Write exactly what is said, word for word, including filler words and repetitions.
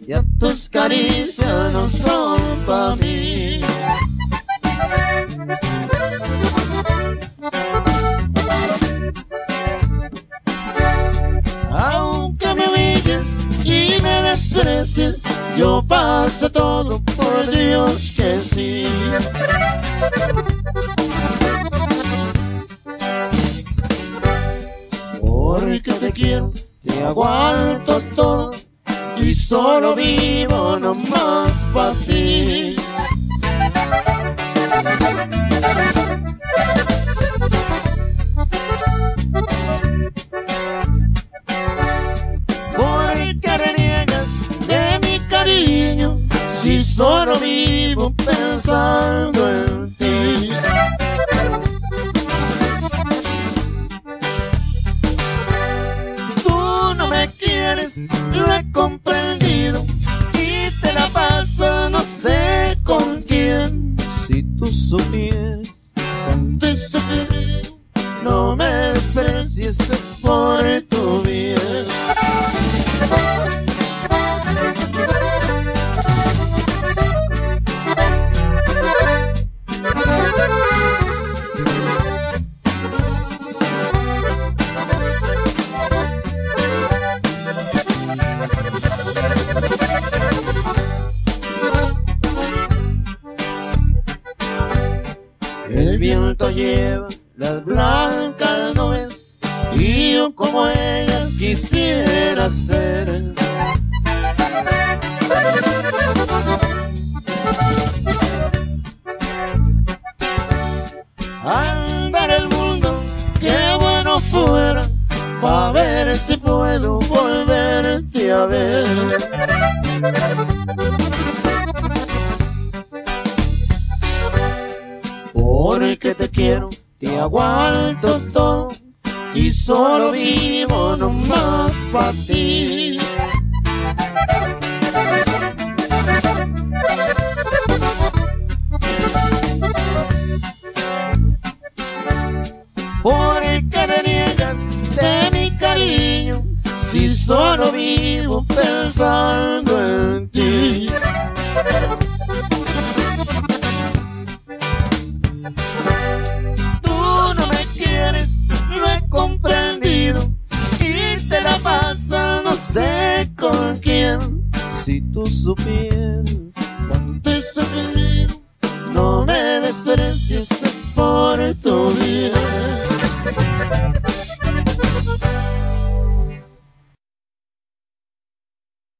y a tus caricias no son pa' mí. Aunque me humilles y me desprecies, yo paso todo, por Dios que sí. Porque te quiero, te aguanto todo y solo vivo nomás pa' ti. Porque reniegas de mi cariño si solo vivo pensando en ti. Tú no me quieres, lo he comprendido, y te la pasas no sé con quién. Si tú supieras cuánto he sufrido, no me desprecies, es por tu bien. El viento lleva las blancas nubes y yo como ellas quisiera ser. Andar el mundo, qué bueno fuera, pa' ver si puedo volverte a ver. Porque te quiero, te aguanto todo y solo vivo nomás pa' ti. Porque reniegas de mi cariño si solo vivo pensando en ti. Tú no me quieres, lo he comprendido, y te la pasas no sé con quién. Si tú supieras cuánto he sufrido,